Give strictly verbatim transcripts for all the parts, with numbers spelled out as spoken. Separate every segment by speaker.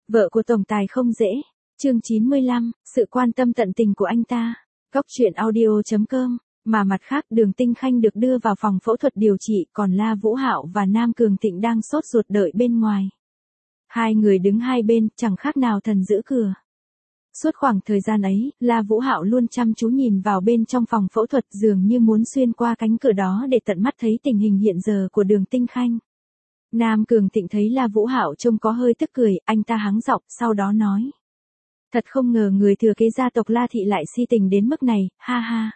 Speaker 1: Vợ của tổng tài không dễ. Chương chín mươi lăm, sự quan tâm tận tình của anh ta. Góc truyện audio chấm com. Mà mặt khác, Đường Tinh Khanh được đưa vào phòng phẫu thuật điều trị, còn La Vũ Hạo và Nam Cường Thịnh đang sốt ruột đợi bên ngoài. Hai người đứng hai bên, chẳng khác nào thần giữ cửa. Suốt khoảng thời gian ấy, La Vũ Hạo luôn chăm chú nhìn vào bên trong phòng phẫu thuật, dường như muốn xuyên qua cánh cửa đó để tận mắt thấy tình hình hiện giờ của Đường Tinh Khanh. Nam Cường Thịnh thấy La Vũ Hạo trông có hơi tức cười, anh ta hắng giọng, sau đó nói: "Thật không ngờ người thừa kế gia tộc La thị lại si tình đến mức này, ha ha."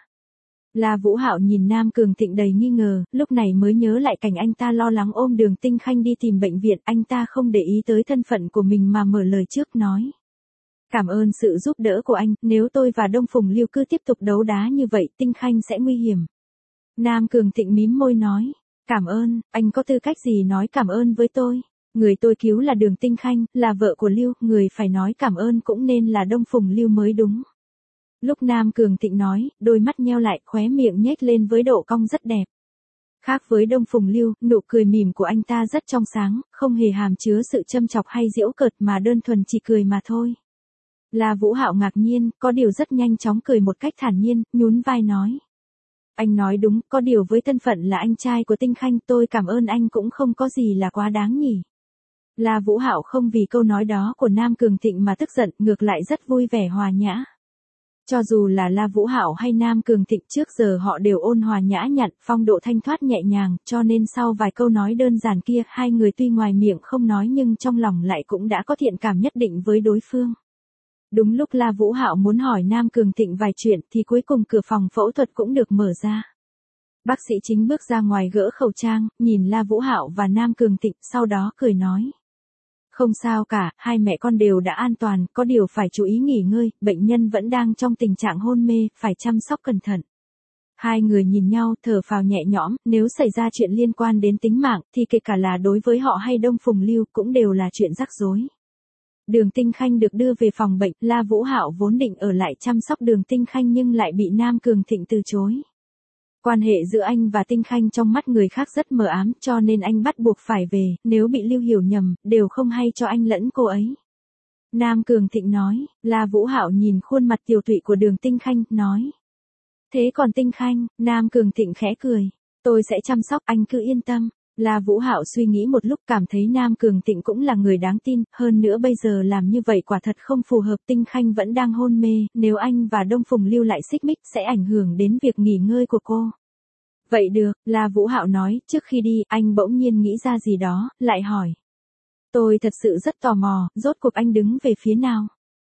Speaker 1: La Vũ Hạo nhìn Nam Cường Thịnh đầy nghi ngờ, lúc này mới nhớ lại cảnh anh ta lo lắng ôm Đường Tinh Khanh đi tìm bệnh viện, anh ta không để ý tới thân phận của mình mà mở lời trước nói: "Cảm ơn sự giúp đỡ của anh, nếu tôi và Đông Phùng Lưu cứ tiếp tục đấu đá như vậy, Tinh Khanh sẽ nguy hiểm." Nam Cường Thịnh mím môi nói: "Cảm ơn, anh có tư cách gì nói cảm ơn với tôi? Người tôi cứu là Đường Tinh Khanh, là vợ của Lưu, người phải nói cảm ơn cũng nên là Đông Phùng Lưu mới đúng." Lúc Nam Cường Thịnh nói, đôi mắt nheo lại, khóe miệng nhếch lên với độ cong rất đẹp. Khác với Đông Phùng Lưu, nụ cười mỉm của anh ta rất trong sáng, không hề hàm chứa sự châm chọc hay giễu cợt mà đơn thuần chỉ cười mà thôi. La Vũ Hạo ngạc nhiên, có điều rất nhanh chóng cười một cách thản nhiên, nhún vai nói: "Anh nói đúng, có điều với thân phận là anh trai của Tinh Khanh, tôi cảm ơn anh cũng không có gì là quá đáng nhỉ." La Vũ Hạo không vì câu nói đó của Nam Cường Thịnh mà tức giận, ngược lại rất vui vẻ hòa nhã. Cho dù là La Vũ Hạo hay Nam Cường Thịnh trước giờ họ đều ôn hòa nhã nhặn, phong độ thanh thoát nhẹ nhàng, cho nên sau vài câu nói đơn giản kia, hai người tuy ngoài miệng không nói nhưng trong lòng lại cũng đã có thiện cảm nhất định với đối phương. Đúng lúc La Vũ Hạo muốn hỏi Nam Cường Thịnh vài chuyện thì cuối cùng cửa phòng phẫu thuật cũng được mở ra. Bác sĩ chính bước ra ngoài gỡ khẩu trang, nhìn La Vũ Hạo và Nam Cường Thịnh, sau đó cười nói: "Không sao cả, hai mẹ con đều đã an toàn, có điều phải chú ý nghỉ ngơi, bệnh nhân vẫn đang trong tình trạng hôn mê, phải chăm sóc cẩn thận." Hai người nhìn nhau, thở phào nhẹ nhõm, nếu xảy ra chuyện liên quan đến tính mạng, thì kể cả là đối với họ hay Đông Phùng Lưu cũng đều là chuyện rắc rối. Đường Tinh Khanh được đưa về phòng bệnh, La Vũ Hạo vốn định ở lại chăm sóc Đường Tinh Khanh nhưng lại bị Nam Cường Thịnh từ chối. Quan hệ giữa anh và Tinh Khanh trong mắt người khác rất mờ ám, cho nên anh bắt buộc phải về, nếu bị Lưu hiểu nhầm, đều không hay cho anh lẫn cô ấy. Nam Cường Thịnh nói. La Vũ Hạo nhìn khuôn mặt tiều tụy của Đường Tinh Khanh, nói: "Thế còn Tinh Khanh?" Nam Cường Thịnh khẽ cười: "Tôi sẽ chăm sóc, anh cứ yên tâm." La Vũ Hạo suy nghĩ một lúc, cảm thấy Nam Cường Thịnh cũng là người đáng tin, hơn nữa bây giờ làm như vậy quả thật không phù hợp, Tinh Khanh vẫn đang hôn mê, nếu anh và Đông Phùng Lưu lại xích mích sẽ ảnh hưởng đến việc nghỉ ngơi của cô. "Vậy được," La Vũ Hạo nói, trước khi đi, anh bỗng nhiên nghĩ ra gì đó, lại hỏi: "Tôi thật sự rất tò mò, rốt cuộc anh đứng về phía nào?"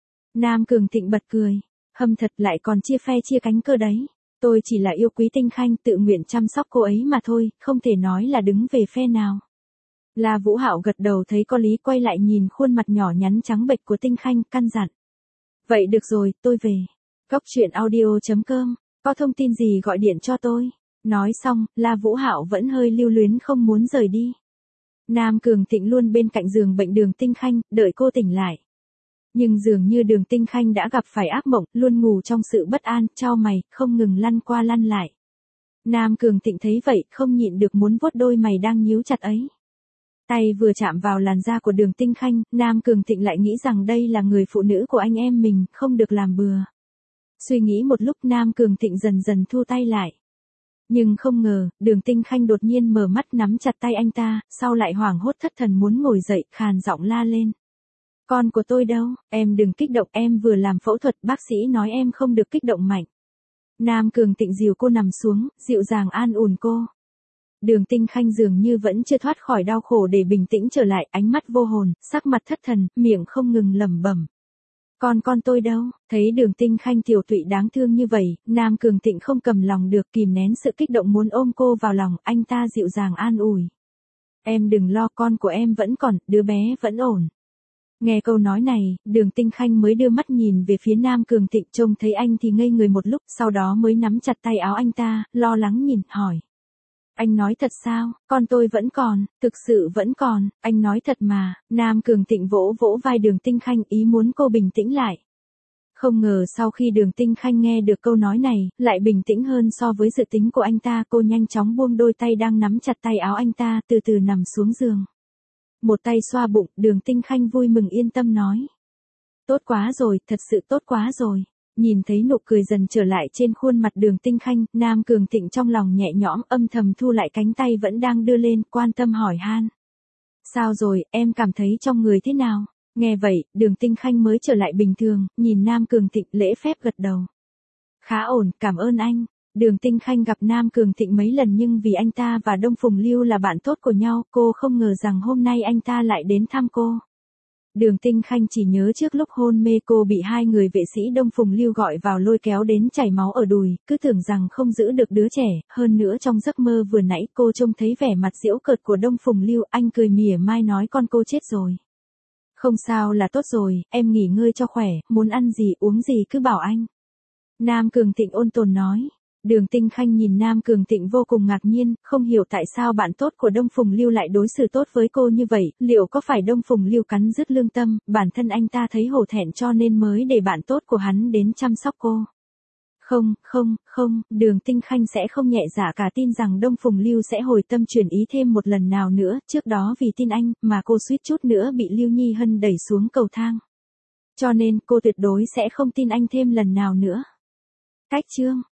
Speaker 1: Nam Cường Thịnh bật cười: "Hâm thật, lại còn chia phe chia cánh cơ đấy. Tôi chỉ là yêu quý Tinh Khanh, tự nguyện chăm sóc cô ấy mà thôi, không thể nói là đứng về phe nào." La Vũ Hạo gật đầu thấy có lý, quay lại nhìn khuôn mặt nhỏ nhắn trắng bệch của Tinh Khanh, căn dặn: "Vậy được rồi, tôi về." Góc truyện audio chấm com. Có thông tin gì gọi điện cho tôi. Nói xong, La Vũ Hạo vẫn hơi lưu luyến không muốn rời đi. Nam Cường Thịnh luôn bên cạnh giường bệnh Đường Tinh Khanh, đợi cô tỉnh lại. Nhưng dường như Đường Tinh Khanh đã gặp phải ác mộng, luôn ngủ trong sự bất an, chau mày, không ngừng lăn qua lăn lại. Nam Cường Thịnh thấy vậy, không nhịn được muốn vuốt đôi mày đang nhíu chặt ấy. Tay vừa chạm vào làn da của Đường Tinh Khanh, Nam Cường Thịnh lại nghĩ rằng đây là người phụ nữ của anh em mình, không được làm bừa. Suy nghĩ một lúc, Nam Cường Thịnh dần dần thu tay lại. Nhưng không ngờ, Đường Tinh Khanh đột nhiên mở mắt nắm chặt tay anh ta, sau lại hoảng hốt thất thần muốn ngồi dậy, khàn giọng la lên: "Con của tôi đâu? Em đừng kích động, em vừa làm phẫu thuật, bác sĩ nói em không được kích động mạnh." Nam Cường Thịnh dìu cô nằm xuống, dịu dàng an ủi cô. Đường Tinh Khanh dường như vẫn chưa thoát khỏi đau khổ để bình tĩnh trở lại, ánh mắt vô hồn, sắc mặt thất thần, miệng không ngừng lẩm bẩm: "Con con tôi đâu?" Thấy Đường Tinh Khanh tiều tụy đáng thương như vậy, Nam Cường Thịnh không cầm lòng được, kìm nén sự kích động muốn ôm cô vào lòng, anh ta dịu dàng an ủi: "Em đừng lo, con của em vẫn còn, đứa bé vẫn ổn." Nghe câu nói này, Đường Tinh Khanh mới đưa mắt nhìn về phía Nam Cường Thịnh, trông thấy anh thì ngây người một lúc, sau đó mới nắm chặt tay áo anh ta, lo lắng nhìn, hỏi: "Anh nói thật sao? Con tôi vẫn còn, thực sự vẫn còn, anh nói thật mà." Nam Cường Thịnh vỗ vỗ vai Đường Tinh Khanh, ý muốn cô bình tĩnh lại. Không ngờ sau khi Đường Tinh Khanh nghe được câu nói này, lại bình tĩnh hơn so với dự tính của anh ta, cô nhanh chóng buông đôi tay đang nắm chặt tay áo anh ta, từ từ nằm xuống giường. Một tay xoa bụng, Đường Tinh Khanh vui mừng yên tâm nói. Tốt quá rồi, thật sự tốt quá rồi. Nhìn thấy nụ cười dần trở lại trên khuôn mặt Đường Tinh Khanh, Nam Cường Thịnh trong lòng nhẹ nhõm âm thầm thu lại cánh tay vẫn đang đưa lên, quan tâm hỏi han. Sao rồi, em cảm thấy trong người thế nào? Nghe vậy, Đường Tinh Khanh mới trở lại bình thường, nhìn Nam Cường Thịnh lễ phép gật đầu. Khá ổn, cảm ơn anh. Đường Tinh Khanh gặp Nam Cường Thịnh mấy lần nhưng vì anh ta và Đông Phùng Lưu là bạn tốt của nhau, cô không ngờ rằng hôm nay anh ta lại đến thăm cô. Đường Tinh Khanh chỉ nhớ trước lúc hôn mê cô bị hai người vệ sĩ Đông Phùng Lưu gọi vào lôi kéo đến chảy máu ở đùi, cứ tưởng rằng không giữ được đứa trẻ, hơn nữa trong giấc mơ vừa nãy cô trông thấy vẻ mặt giễu cợt của Đông Phùng Lưu, anh cười mỉa mai nói con cô chết rồi. Không sao là tốt rồi, em nghỉ ngơi cho khỏe, muốn ăn gì uống gì cứ bảo anh. Nam Cường Thịnh ôn tồn nói. Đường Tinh Khanh nhìn Nam Cường Thịnh vô cùng ngạc nhiên, không hiểu tại sao bạn tốt của Đông Phùng Lưu lại đối xử tốt với cô như vậy, liệu có phải Đông Phùng Lưu cắn rứt lương tâm, bản thân anh ta thấy hổ thẹn cho nên mới để bạn tốt của hắn đến chăm sóc cô. Không, không, không, Đường Tinh Khanh sẽ không nhẹ dạ cả tin rằng Đông Phùng Lưu sẽ hồi tâm chuyển ý thêm một lần nào nữa, trước đó vì tin anh, mà cô suýt chút nữa bị Lưu Nhi Hân đẩy xuống cầu thang. Cho nên cô tuyệt đối sẽ không tin anh thêm lần nào nữa. Cách chương